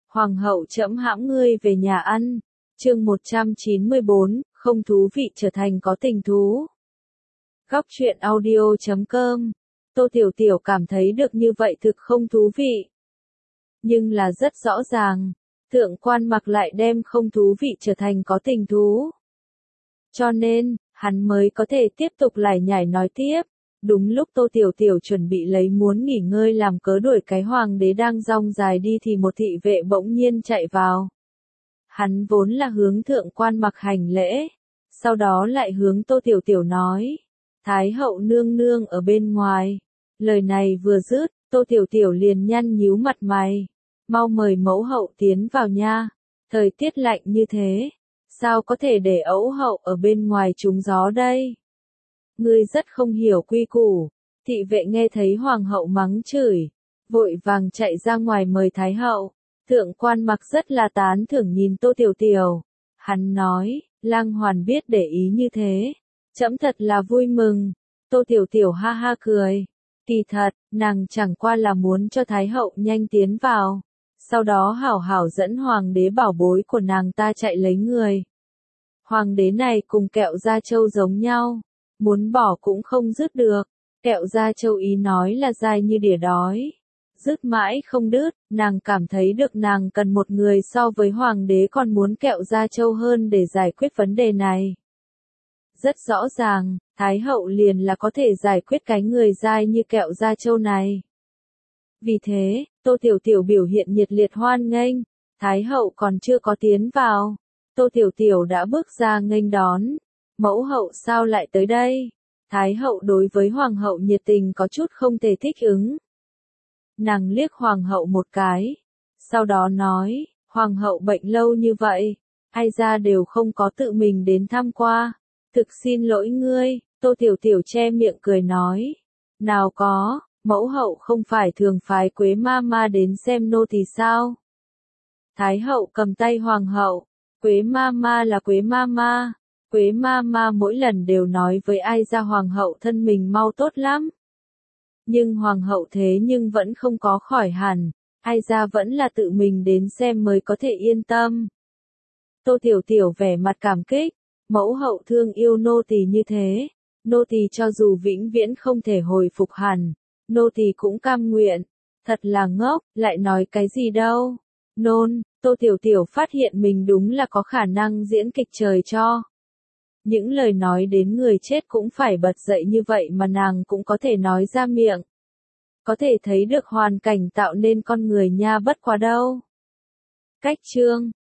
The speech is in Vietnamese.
Hoàng hậu trẫm hãm ngươi về nhà ăn. Chương 194, không thú vị trở thành có tình thú. Góc truyện audio.com. Tô Tiểu Tiểu cảm thấy được như vậy thực không thú vị. Nhưng là rất rõ ràng, Thượng Quan Mặc lại đem không thú vị trở thành có tình thú. Cho nên, hắn mới có thể tiếp tục lải nhải nói tiếp. Đúng lúc Tô Tiểu Tiểu chuẩn bị lấy muốn nghỉ ngơi làm cớ đuổi cái hoàng đế đang rong dài đi thì một thị vệ bỗng nhiên chạy vào. Hắn vốn là hướng Thượng Quan Mặc hành lễ, sau đó lại hướng Tô Tiểu Tiểu nói, Thái hậu nương nương ở bên ngoài. Lời này vừa dứt, Tô Tiểu Tiểu liền nhăn nhíu mặt mày, mau mời mẫu hậu tiến vào nha, thời tiết lạnh như thế, sao có thể để ẫu hậu ở bên ngoài trúng gió đây? Ngươi rất không hiểu quy củ. Thị vệ nghe thấy hoàng hậu mắng chửi, vội vàng chạy ra ngoài mời Thái hậu. Thượng Quan Mặc rất là tán thưởng nhìn Tô Tiểu Tiểu. Hắn nói, lang hoàn biết để ý như thế. Trẫm thật là vui mừng. Tô Tiểu Tiểu ha ha cười. Kỳ thật, nàng chẳng qua là muốn cho Thái hậu nhanh tiến vào. Sau đó hảo hảo dẫn hoàng đế bảo bối của nàng ta chạy lấy người. Hoàng đế này cùng kẹo da trâu giống nhau. Muốn bỏ cũng không dứt được. Kẹo da trâu ý nói là dai như đỉa đói. Dứt mãi không đứt, nàng cảm thấy được nàng cần một người so với hoàng đế còn muốn kẹo da trâu hơn để giải quyết vấn đề này. Rất rõ ràng, Thái hậu liền là có thể giải quyết cái người dai như kẹo da trâu này. Vì thế, Tô Tiểu Tiểu biểu hiện nhiệt liệt hoan nghênh. Thái hậu còn chưa có tiến vào. Tô Tiểu Tiểu đã bước ra nghênh đón. Mẫu hậu sao lại tới đây? Thái hậu đối với hoàng hậu nhiệt tình có chút không thể thích ứng. Nàng liếc hoàng hậu một cái. Sau đó nói, hoàng hậu bệnh lâu như vậy, ai ra đều không có tự mình đến thăm qua. Thực xin lỗi ngươi, Tô Tiểu Tiểu che miệng cười nói. Nào có, mẫu hậu không phải thường phái Quế ma ma đến xem nô tỳ sao? Thái hậu cầm tay hoàng hậu, Quế ma ma là Quế ma ma. Quế ma ma mỗi lần đều nói với ai ra hoàng hậu thân mình mau tốt lắm. Nhưng hoàng hậu thế nhưng vẫn không có khỏi hẳn, ai ra vẫn là tự mình đến xem mới có thể yên tâm. Tô Tiểu Tiểu vẻ mặt cảm kích, mẫu hậu thương yêu nô tỳ như thế, nô tỳ cho dù vĩnh viễn không thể hồi phục hẳn, nô tỳ cũng cam nguyện, thật là ngốc, lại nói cái gì đâu. Nôn, Tô Tiểu Tiểu phát hiện mình đúng là có khả năng diễn kịch trời cho. Những lời nói đến người chết cũng phải bật dậy như vậy mà nàng cũng có thể nói ra miệng. Có thể thấy được hoàn cảnh tạo nên con người nha bất quá đâu. Cách chương